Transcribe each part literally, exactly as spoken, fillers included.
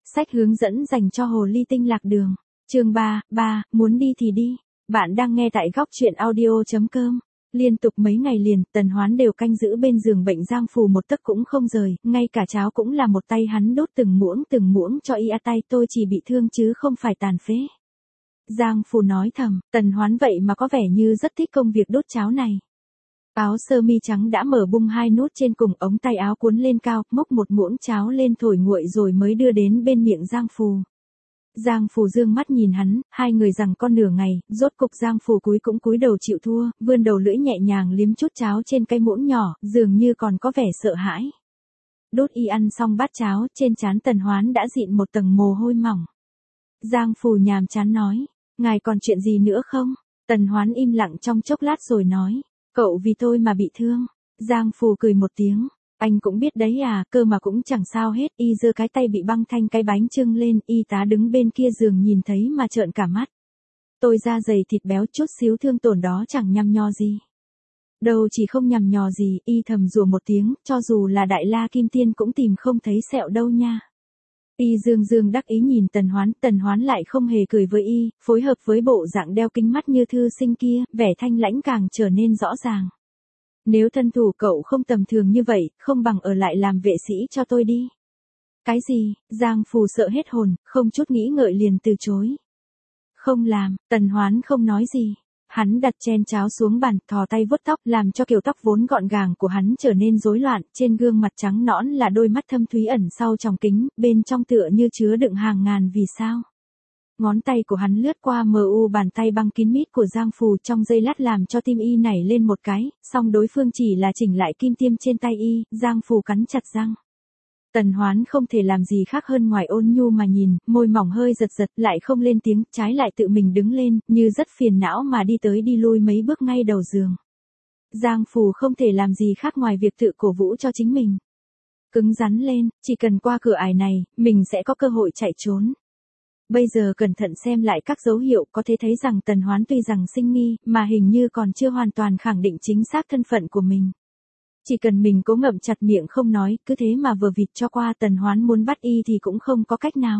Sách hướng dẫn dành cho hồ ly tinh lạc đường. Chương ba, ba, muốn đi thì đi. Bạn đang nghe tại góc truyện audio chấm com. Liên tục mấy ngày liền, Tần Hoán đều canh giữ bên giường bệnh Giang Phù một tấc cũng không rời, ngay cả cháo cũng là một tay hắn đốt từng muỗng từng muỗng cho y. A tay tôi chỉ bị thương chứ không phải tàn phế. Giang Phù nói thầm, Tần Hoán vậy mà có vẻ như rất thích công việc đốt cháo này. Áo sơ mi trắng đã mở bung hai nút trên cùng, ống tay áo cuốn lên cao, múc một muỗng cháo lên thổi nguội rồi mới đưa đến bên miệng Giang Phù. Giang Phù dương mắt nhìn hắn, hai người giằng co nửa ngày, rốt cục Giang Phù cúi cũng cúi đầu chịu thua, vươn đầu lưỡi nhẹ nhàng liếm chút cháo trên cái muỗng nhỏ, dường như còn có vẻ sợ hãi. Đốt y ăn xong bát cháo, trên trán Tần Hoán đã dịn một tầng mồ hôi mỏng. Giang Phù nhàm chán nói, ngài còn chuyện gì nữa không? Tần Hoán im lặng trong chốc lát rồi nói, cậu vì tôi mà bị thương. Giang Phù cười một tiếng, anh cũng biết đấy à, cơ mà cũng chẳng sao hết. Y giơ cái tay bị băng thanh cái bánh chưng lên, y tá đứng bên kia giường nhìn thấy mà trợn cả mắt. Tôi da dày thịt béo, chút xíu thương tổn đó chẳng nhằm nhò gì. Đâu chỉ không nhằm nhò gì, y thầm rủa một tiếng, cho dù là Đại La Kim Tiên cũng tìm không thấy sẹo đâu nha. Y dương dương đắc ý nhìn Tần Hoán, Tần Hoán lại không hề cười với y, phối hợp với bộ dạng đeo kính mắt như thư sinh kia, vẻ thanh lãnh càng trở nên rõ ràng. Nếu thân thủ cậu không tầm thường như vậy, không bằng ở lại làm vệ sĩ cho tôi đi. Cái gì? Giang Phù sợ hết hồn, không chút nghĩ ngợi liền từ chối. Không làm. Tần Hoán không nói gì. Hắn đặt chén cháo xuống bàn, thò tay vuốt tóc, làm cho kiểu tóc vốn gọn gàng của hắn trở nên rối loạn, trên gương mặt trắng nõn là đôi mắt thâm thúy ẩn sau tròng kính, bên trong tựa như chứa đựng hàng ngàn vì sao. Ngón tay của hắn lướt qua mờ u bàn tay băng kín mít của Giang Phù, trong giây lát làm cho tim y nảy lên một cái, song đối phương chỉ là chỉnh lại kim tiêm trên tay y. Giang Phù cắn chặt răng. Tần Hoán không thể làm gì khác hơn ngoài ôn nhu mà nhìn, môi mỏng hơi giật giật, lại không lên tiếng, trái lại tự mình đứng lên, như rất phiền não mà đi tới đi lui mấy bước ngay đầu giường. Giang Phù không thể làm gì khác ngoài việc tự cổ vũ cho chính mình. Cứng rắn lên, chỉ cần qua cửa ải này, mình sẽ có cơ hội chạy trốn. Bây giờ cẩn thận xem lại các dấu hiệu, có thể thấy rằng Tần Hoán tuy rằng sinh nghi, mà hình như còn chưa hoàn toàn khẳng định chính xác thân phận của mình. Chỉ cần mình cố ngậm chặt miệng không nói, cứ thế mà vừa vịt cho qua. Tần Hoán muốn bắt y thì cũng không có cách nào.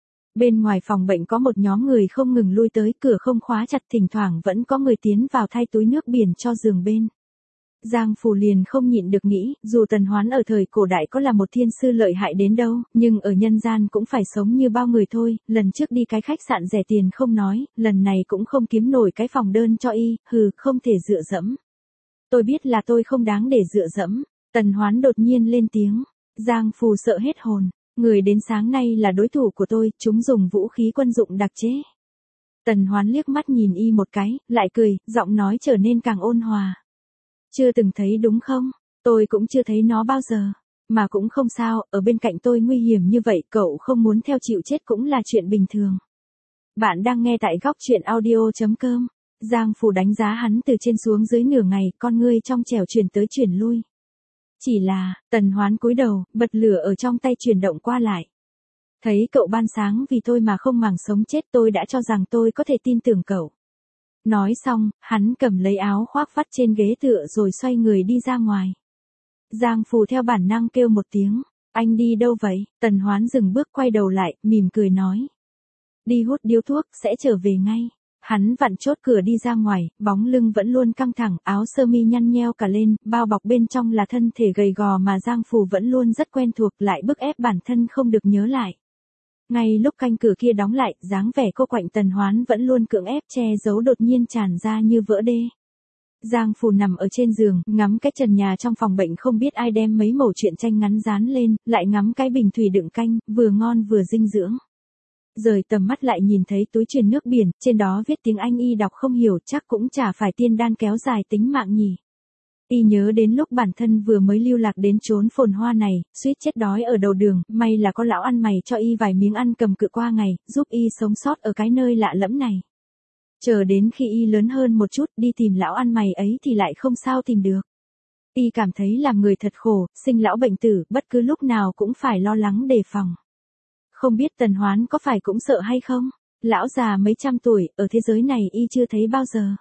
Bên ngoài phòng bệnh có một nhóm người không ngừng lui tới, cửa không khóa chặt, thỉnh thoảng vẫn có người tiến vào thay túi nước biển cho giường bên. Giang Phù liền không nhịn được nghĩ, dù Tần Hoán ở thời cổ đại có là một thiên sư lợi hại đến đâu, nhưng ở nhân gian cũng phải sống như bao người thôi. Lần trước đi cái khách sạn rẻ tiền không nói, lần này cũng không kiếm nổi cái phòng đơn cho y, hừ, không thể dựa dẫm. Tôi biết là tôi không đáng để dựa dẫm. Tần Hoán đột nhiên lên tiếng. Giang Phù sợ hết hồn. Người đến sáng nay là đối thủ của tôi, chúng dùng vũ khí quân dụng đặc chế. Tần Hoán liếc mắt nhìn y một cái, lại cười, giọng nói trở nên càng ôn hòa. Chưa từng thấy đúng không? Tôi cũng chưa thấy nó bao giờ. Mà cũng không sao, ở bên cạnh tôi nguy hiểm như vậy, cậu không muốn theo chịu chết cũng là chuyện bình thường. Bạn đang nghe tại góc truyện audio chấm com. Giang Phù đánh giá hắn từ trên xuống dưới nửa ngày, con ngươi trong trẻo chuyển tới chuyển lui. Chỉ là, Tần Hoán cúi đầu, bật lửa ở trong tay chuyển động qua lại. Thấy cậu ban sáng vì tôi mà không màng sống chết, tôi đã cho rằng tôi có thể tin tưởng cậu. Nói xong, hắn cầm lấy áo khoác vắt trên ghế tựa rồi xoay người đi ra ngoài. Giang Phù theo bản năng kêu một tiếng, anh đi đâu vậy? Tần Hoán dừng bước quay đầu lại, mỉm cười nói. Đi hút điếu thuốc, sẽ trở về ngay. Hắn vặn chốt cửa đi ra ngoài, bóng lưng vẫn luôn căng thẳng, áo sơ mi nhăn nheo cả lên, bao bọc bên trong là thân thể gầy gò mà Giang Phù vẫn luôn rất quen thuộc, lại bức ép bản thân không được nhớ lại. Ngay lúc canh cửa kia đóng lại, dáng vẻ cô quạnh Tần Hoán vẫn luôn cưỡng ép che giấu đột nhiên tràn ra như vỡ đê. Giang Phù nằm ở trên giường, ngắm cái trần nhà trong phòng bệnh, không biết ai đem mấy mẩu truyện tranh ngắn dán lên, lại ngắm cái bình thủy đựng canh, vừa ngon vừa dinh dưỡng. Rời tầm mắt lại nhìn thấy túi truyền nước biển, trên đó viết tiếng Anh y đọc không hiểu, chắc cũng chả phải tiên đan kéo dài tính mạng nhỉ. Y nhớ đến lúc bản thân vừa mới lưu lạc đến chốn phồn hoa này, suýt chết đói ở đầu đường, may là có lão ăn mày cho y vài miếng ăn cầm cự qua ngày, giúp y sống sót ở cái nơi lạ lẫm này. Chờ đến khi y lớn hơn một chút, đi tìm lão ăn mày ấy thì lại không sao tìm được. Y cảm thấy làm người thật khổ, sinh lão bệnh tử, bất cứ lúc nào cũng phải lo lắng đề phòng. Không biết Tần Hoán có phải cũng sợ hay không? Lão già mấy trăm tuổi, ở thế giới này y chưa thấy bao giờ.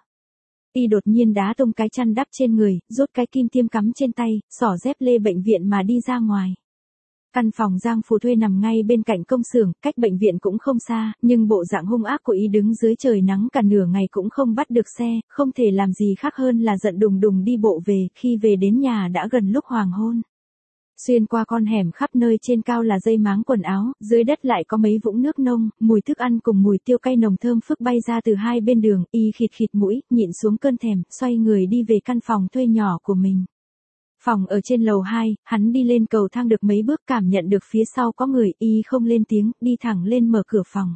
Y đột nhiên đá tung cái chăn đắp trên người, rút cái kim tiêm cắm trên tay, xỏ dép lê bệnh viện mà đi ra ngoài. Căn phòng Giang Phù thuê nằm ngay bên cạnh công xưởng, cách bệnh viện cũng không xa, nhưng bộ dạng hung ác của y đứng dưới trời nắng cả nửa ngày cũng không bắt được xe, không thể làm gì khác hơn là giận đùng đùng đi bộ về, khi về đến nhà đã gần lúc hoàng hôn. Xuyên qua con hẻm khắp nơi trên cao là dây máng quần áo, dưới đất lại có mấy vũng nước nông, mùi thức ăn cùng mùi tiêu cay nồng thơm phức bay ra từ hai bên đường, y khịt khịt mũi, nhịn xuống cơn thèm, xoay người đi về căn phòng thuê nhỏ của mình. Phòng ở trên lầu hai, hắn đi lên cầu thang được mấy bước cảm nhận được phía sau có người, y không lên tiếng, đi thẳng lên mở cửa phòng.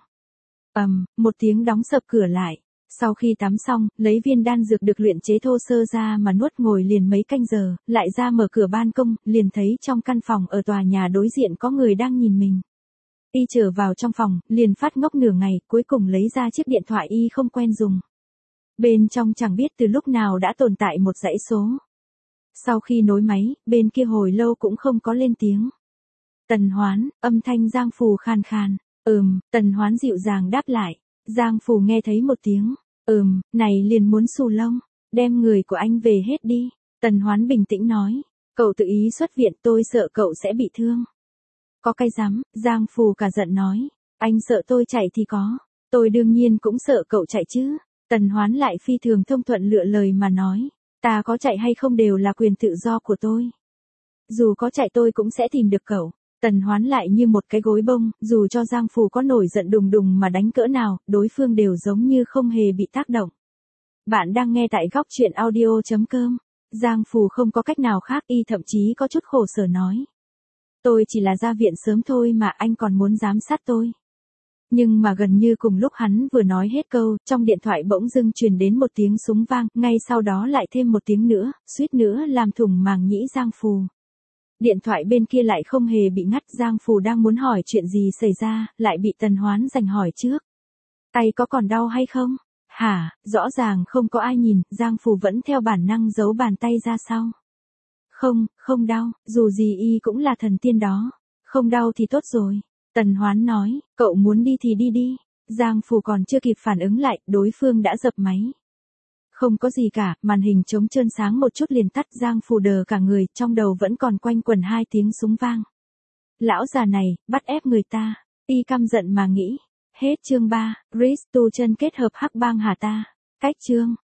Ầm, um, một tiếng đóng sập cửa lại. Sau khi tắm xong, lấy viên đan dược được luyện chế thô sơ ra mà nuốt ngồi liền mấy canh giờ, lại ra mở cửa ban công, liền thấy trong căn phòng ở tòa nhà đối diện có người đang nhìn mình. Y trở vào trong phòng, liền phát ngốc nửa ngày, cuối cùng lấy ra chiếc điện thoại y không quen dùng. Bên trong chẳng biết từ lúc nào đã tồn tại một dãy số. Sau khi nối máy, bên kia hồi lâu cũng không có lên tiếng. Tần Hoán, âm thanh Giang Phù khan khan. Ừm, Tần Hoán dịu dàng đáp lại. Giang Phù nghe thấy một tiếng. Ừm, này liền muốn xù lông. Đem người của anh về hết đi. Tần Hoán bình tĩnh nói. Cậu tự ý xuất viện, tôi sợ cậu sẽ bị thương. Có cái dám, Giang Phù cả giận nói. Anh sợ tôi chạy thì có. Tôi đương nhiên cũng sợ cậu chạy chứ. Tần Hoán lại phi thường thông thuận lựa lời mà nói. Ta có chạy hay không đều là quyền tự do của tôi. Dù có chạy tôi cũng sẽ tìm được cậu. Tần Hoán lại như một cái gối bông, dù cho Giang Phù có nổi giận đùng đùng mà đánh cỡ nào, đối phương đều giống như không hề bị tác động. Bạn đang nghe tại góc truyện audio chấm com. Giang Phù không có cách nào khác, y thậm chí có chút khổ sở nói. Tôi chỉ là ra viện sớm thôi mà anh còn muốn giám sát tôi. Nhưng mà gần như cùng lúc hắn vừa nói hết câu, trong điện thoại bỗng dưng truyền đến một tiếng súng vang, ngay sau đó lại thêm một tiếng nữa, suýt nữa làm thủng màng nhĩ Giang Phù. Điện thoại bên kia lại không hề bị ngắt, Giang Phù đang muốn hỏi chuyện gì xảy ra, lại bị Tần Hoán giành hỏi trước. Tay có còn đau hay không? Hả, rõ ràng không có ai nhìn, Giang Phù vẫn theo bản năng giấu bàn tay ra sau. Không, không đau, dù gì y cũng là thần tiên đó. Không đau thì tốt rồi. Tần Hoán nói, cậu muốn đi thì đi đi. Giang Phù còn chưa kịp phản ứng lại, đối phương đã dập máy. Không có gì cả, màn hình trống trơn sáng một chút liền tắt, Giang Phù đờ cả người, trong đầu vẫn còn quanh quẩn hai tiếng súng vang. Lão già này, bắt ép người ta. Y căm giận mà nghĩ. Hết chương ba, Risto chân kết hợp hắc bang hà ta. Cách chương.